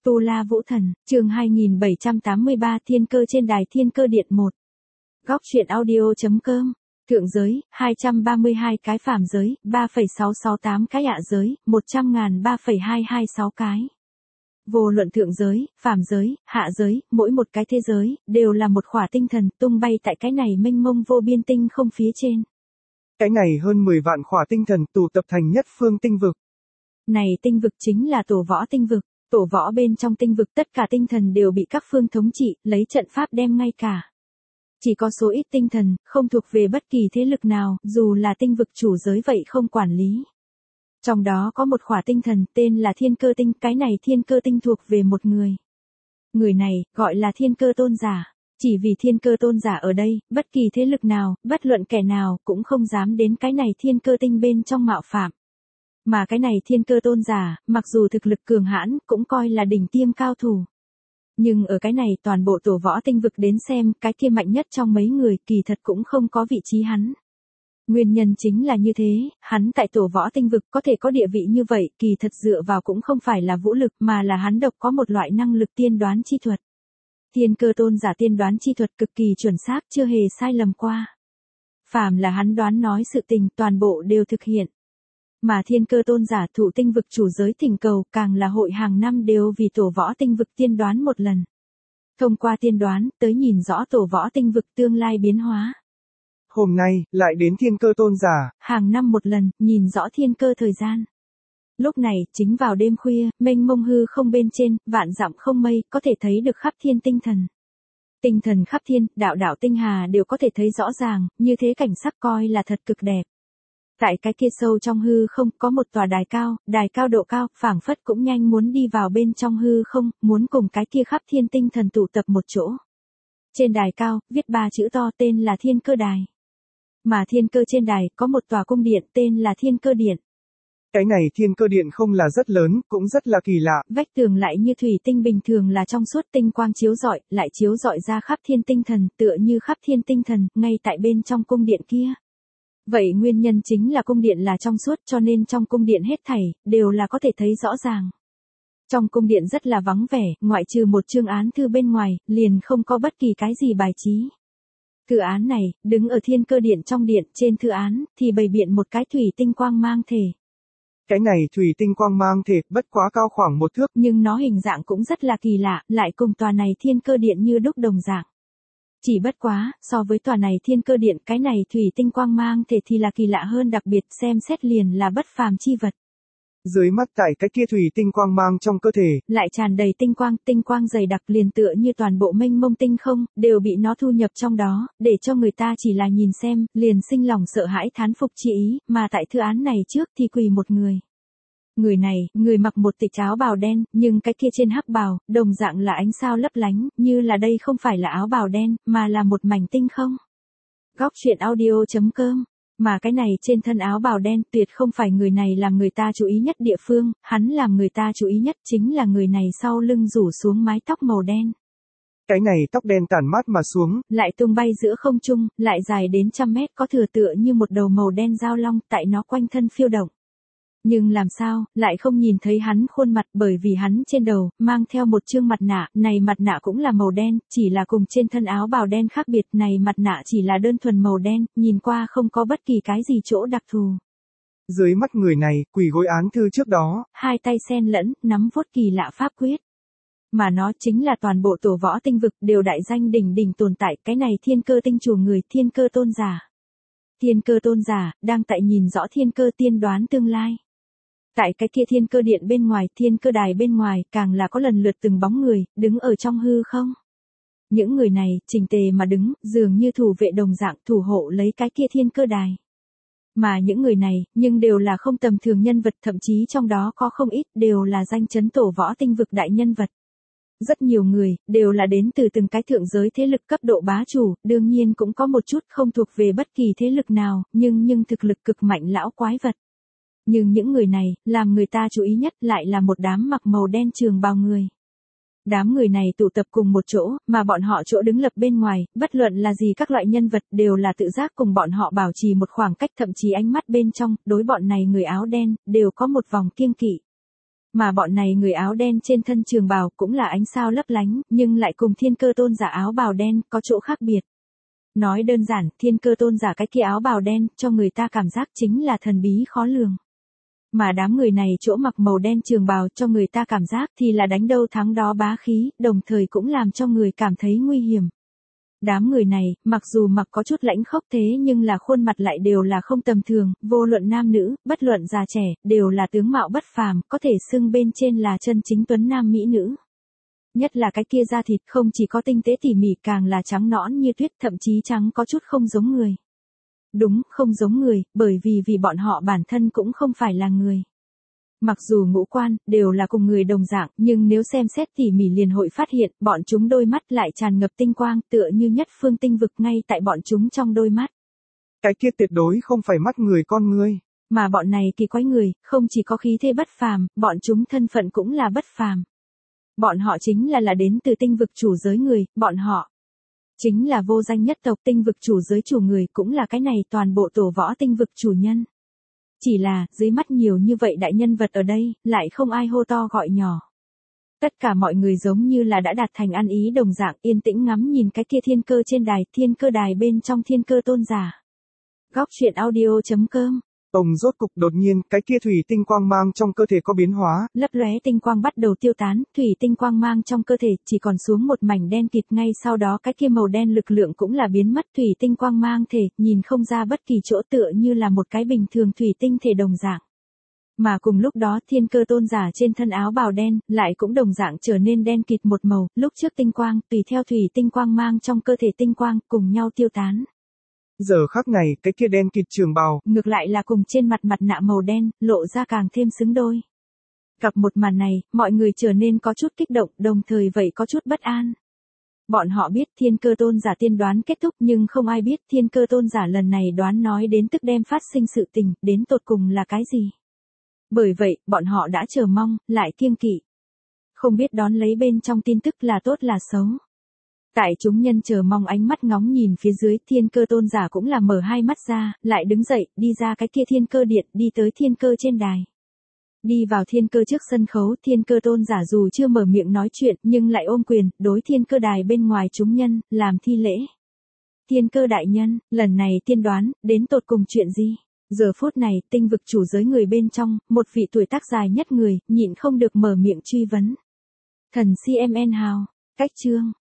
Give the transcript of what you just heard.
Tu La Vũ Thần, chương 2783 Thiên Cơ trên đài Thiên Cơ Điện 1. Góc truyện audio.com. Thượng giới, 232 cái phàm giới, 3,668 cái hạ giới, 100.000 3,226 cái. Vô luận thượng giới, phàm giới, hạ giới, mỗi một cái thế giới, đều là một khỏa tinh thần tung bay tại cái này mênh mông vô biên tinh không phía trên. Cái này hơn 10 vạn khỏa tinh thần tụ tập thành nhất phương tinh vực. Này tinh vực chính là tổ võ tinh vực. Tổ võ bên trong tinh vực tất cả tinh thần đều bị các phương thống trị, lấy trận pháp đem ngay cả. Chỉ có số ít tinh thần, không thuộc về bất kỳ thế lực nào, dù là tinh vực chủ giới vậy không quản lý. Trong đó có một khỏa tinh thần tên là Thiên Cơ Tinh, cái này Thiên Cơ Tinh thuộc về một người. Người này, gọi là Thiên Cơ Tôn Giả. Chỉ vì Thiên Cơ Tôn Giả ở đây, bất kỳ thế lực nào, bất luận kẻ nào, cũng không dám đến cái này Thiên Cơ Tinh bên trong mạo phạm. Mà cái này Thiên Cơ Tôn Giả, mặc dù thực lực cường hãn, cũng coi là đỉnh tiêm cao thủ. Nhưng ở cái này toàn bộ tổ võ tinh vực đến xem, cái kia mạnh nhất trong mấy người, kỳ thật cũng không có vị trí hắn. Nguyên nhân chính là như thế, hắn tại tổ võ tinh vực có thể có địa vị như vậy, kỳ thật dựa vào cũng không phải là vũ lực, mà là hắn độc có một loại năng lực tiên đoán chi thuật. Thiên Cơ Tôn Giả tiên đoán chi thuật cực kỳ chuẩn xác, chưa hề sai lầm qua. Phàm là hắn đoán nói sự tình, toàn bộ đều thực hiện. Mà Thiên Cơ Tôn Giả thụ tinh vực chủ giới thỉnh cầu, càng là hội hàng năm đều vì tổ võ tinh vực tiên đoán một lần. Thông qua tiên đoán, tới nhìn rõ tổ võ tinh vực tương lai biến hóa. Hôm nay, lại đến Thiên Cơ Tôn Giả. Hàng năm một lần, nhìn rõ thiên cơ thời gian. Lúc này, chính vào đêm khuya, mênh mông hư không bên trên, vạn dặm không mây, có thể thấy được khắp thiên tinh thần. Tinh thần khắp thiên, đạo đạo tinh hà đều có thể thấy rõ ràng, như thế cảnh sắc coi là thật cực đẹp. Tại cái kia sâu trong hư không có một tòa đài cao độ cao, phảng phất cũng nhanh muốn đi vào bên trong hư không, muốn cùng cái kia khắp thiên tinh thần tụ tập một chỗ. Trên đài cao, viết 3 chữ to tên là Thiên Cơ Đài. Mà thiên cơ trên đài có một tòa cung điện tên là Thiên Cơ Điện. Cái này Thiên Cơ Điện không là rất lớn, cũng rất là kỳ lạ. Vách tường lại như thủy tinh bình thường là trong suốt tinh quang chiếu rọi, lại chiếu rọi ra khắp thiên tinh thần, tựa như khắp thiên tinh thần, ngay tại bên trong cung điện kia. Vậy nguyên nhân chính là cung điện là trong suốt cho nên trong cung điện hết thảy, đều là có thể thấy rõ ràng. Trong cung điện rất là vắng vẻ, ngoại trừ một chương án thư bên ngoài, liền không có bất kỳ cái gì bài trí. Thư án này, đứng ở Thiên Cơ Điện trong điện, trên thư án, thì bày biện một cái thủy tinh quang mang thể. Cái này thủy tinh quang mang thể, bất quá cao khoảng 1 thước. Nhưng nó hình dạng cũng rất là kỳ lạ, lại cùng tòa này Thiên Cơ Điện như đúc đồng dạng. Chỉ bất quá, so với tòa này Thiên Cơ Điện, cái này thủy tinh quang mang thể thì là kỳ lạ hơn, đặc biệt xem xét liền là bất phàm chi vật. Dưới mắt tại cái kia thủy tinh quang mang trong cơ thể, lại tràn đầy tinh quang dày đặc liền tựa như toàn bộ mênh mông tinh không, đều bị nó thu nhập trong đó, để cho người ta chỉ là nhìn xem, liền sinh lòng sợ hãi thán phục chi ý, mà tại thư án này trước thì quỳ một người. Người này, người mặc một tịch áo bào đen, nhưng cái kia trên hắc bào, đồng dạng là ánh sao lấp lánh, như là đây không phải là áo bào đen, mà là một mảnh tinh không. Góc truyện audio.com. Mà cái này trên thân áo bào đen tuyệt không phải người này làm người ta chú ý nhất địa phương, hắn làm người ta chú ý nhất chính là người này sau lưng rủ xuống mái tóc màu đen. Cái này tóc đen tản mát mà xuống, lại tung bay giữa không trung, lại dài đến 100 mét, có thừa tựa như một đầu màu đen dao long tại nó quanh thân phiêu động. Nhưng làm sao, lại không nhìn thấy hắn khuôn mặt, bởi vì hắn trên đầu, mang theo một chương mặt nạ, này mặt nạ cũng là màu đen, chỉ là cùng trên thân áo bào đen khác biệt, này mặt nạ chỉ là đơn thuần màu đen, nhìn qua không có bất kỳ cái gì chỗ đặc thù. Dưới mắt người này, quỳ gối án thư trước đó, hai tay xen lẫn, nắm vuốt kỳ lạ pháp quyết. Mà nó chính là toàn bộ tổ võ tinh vực, đều đại danh đỉnh tồn tại, cái này Thiên Cơ Tinh chủ người, Thiên Cơ Tôn Giả. Thiên Cơ Tôn Giả, đang tại nhìn rõ thiên cơ tiên đoán tương lai. Tại cái kia Thiên Cơ Điện bên ngoài, Thiên Cơ Đài bên ngoài, càng là có lần lượt từng bóng người, đứng ở trong hư không. Những người này, chỉnh tề mà đứng, dường như thủ vệ đồng dạng, thủ hộ lấy cái kia Thiên Cơ Đài. Mà những người này, nhưng đều là không tầm thường nhân vật, thậm chí trong đó có không ít, đều là danh chấn tổ võ tinh vực đại nhân vật. Rất nhiều người, đều là đến từ từng cái thượng giới thế lực cấp độ bá chủ, đương nhiên cũng có một chút không thuộc về bất kỳ thế lực nào, nhưng thực lực cực mạnh lão quái vật. Nhưng những người này, làm người ta chú ý nhất lại là một đám mặc màu đen trường bào người. Đám người này tụ tập cùng một chỗ, mà bọn họ chỗ đứng lập bên ngoài, bất luận là gì các loại nhân vật đều là tự giác cùng bọn họ bảo trì một khoảng cách, thậm chí ánh mắt bên trong, đối bọn này người áo đen, đều có một vòng kiêng kỵ. Mà bọn này người áo đen trên thân trường bào cũng là ánh sao lấp lánh, nhưng lại cùng Thiên Cơ Tôn giả áo bào đen có chỗ khác biệt. Nói đơn giản, Thiên Cơ Tôn giả cái kia áo bào đen cho người ta cảm giác chính là thần bí khó lường. Mà đám người này chỗ mặc màu đen trường bào cho người ta cảm giác thì là đánh đâu thắng đó bá khí, đồng thời cũng làm cho người cảm thấy nguy hiểm. Đám người này, mặc dù mặc có chút lãnh khốc thế nhưng là khuôn mặt lại đều là không tầm thường, vô luận nam nữ, bất luận già trẻ, đều là tướng mạo bất phàm, có thể xưng bên trên là chân chính tuấn nam mỹ nữ. Nhất là cái kia da thịt không chỉ có tinh tế tỉ mỉ càng là trắng nõn như tuyết, thậm chí trắng có chút không giống người. Đúng, không giống người, bởi vì bọn họ bản thân cũng không phải là người. Mặc dù ngũ quan, đều là cùng người đồng dạng, nhưng nếu xem xét tỉ mỉ liền hội phát hiện, bọn chúng đôi mắt lại tràn ngập tinh quang, tựa như nhất phương tinh vực ngay tại bọn chúng trong đôi mắt. Cái kia tuyệt đối không phải mắt người con ngươi. Mà bọn này kỳ quái người, không chỉ có khí thế bất phàm, bọn chúng thân phận cũng là bất phàm. Bọn họ chính là đến từ tinh vực chủ giới người, bọn họ chính là vô danh nhất tộc tinh vực chủ giới chủ người, cũng là cái này toàn bộ tổ võ tinh vực chủ nhân. Chỉ là, dưới mắt nhiều như vậy đại nhân vật ở đây, lại không ai hô to gọi nhỏ. Tất cả mọi người giống như là đã đạt thành ăn ý đồng dạng, yên tĩnh ngắm nhìn cái kia thiên cơ trên đài, thiên cơ đài bên trong Thiên Cơ Tôn giả. Góc truyện audio.com. Rốt cục đột nhiên, cái kia thủy tinh quang mang trong cơ thể có biến hóa. Lấp lóe tinh quang bắt đầu tiêu tán, thủy tinh quang mang trong cơ thể chỉ còn xuống một mảnh đen kịt, ngay sau đó cái kia màu đen lực lượng cũng là biến mất, thủy tinh quang mang thể, nhìn không ra bất kỳ chỗ, tựa như là một cái bình thường thủy tinh thể đồng dạng. Mà cùng lúc đó Thiên Cơ Tôn giả trên thân áo bào đen, lại cũng đồng dạng trở nên đen kịt một màu, lúc trước tinh quang, tùy theo thủy tinh quang mang trong cơ thể tinh quang, cùng nhau tiêu tán. Giờ khắc này, cái kia đen kịt trường bào, ngược lại là cùng trên mặt mặt nạ màu đen, lộ ra càng thêm xứng đôi. Gặp một màn này, mọi người trở nên có chút kích động, đồng thời vậy có chút bất an. Bọn họ biết Thiên Cơ Tôn giả tiên đoán kết thúc, nhưng không ai biết Thiên Cơ Tôn giả lần này đoán nói đến tức đem phát sinh sự tình, đến tột cùng là cái gì. Bởi vậy, bọn họ đã chờ mong, lại kiêng kỵ. Không biết đón lấy bên trong tin tức là tốt là xấu. Tại chúng nhân chờ mong ánh mắt ngóng nhìn phía dưới, Thiên Cơ Tôn giả cũng là mở hai mắt ra, lại đứng dậy, đi ra cái kia Thiên Cơ điện, đi tới Thiên Cơ trên đài. Đi vào Thiên Cơ trước sân khấu, Thiên Cơ Tôn giả dù chưa mở miệng nói chuyện, nhưng lại ôm quyền, đối Thiên Cơ đài bên ngoài chúng nhân, làm thi lễ. Thiên Cơ đại nhân, lần này tiên đoán, đến tột cùng chuyện gì? Giờ phút này, tinh vực chủ giới người bên trong, một vị tuổi tác dài nhất người, nhịn không được mở miệng truy vấn. Thần CMN Hào, cách chương.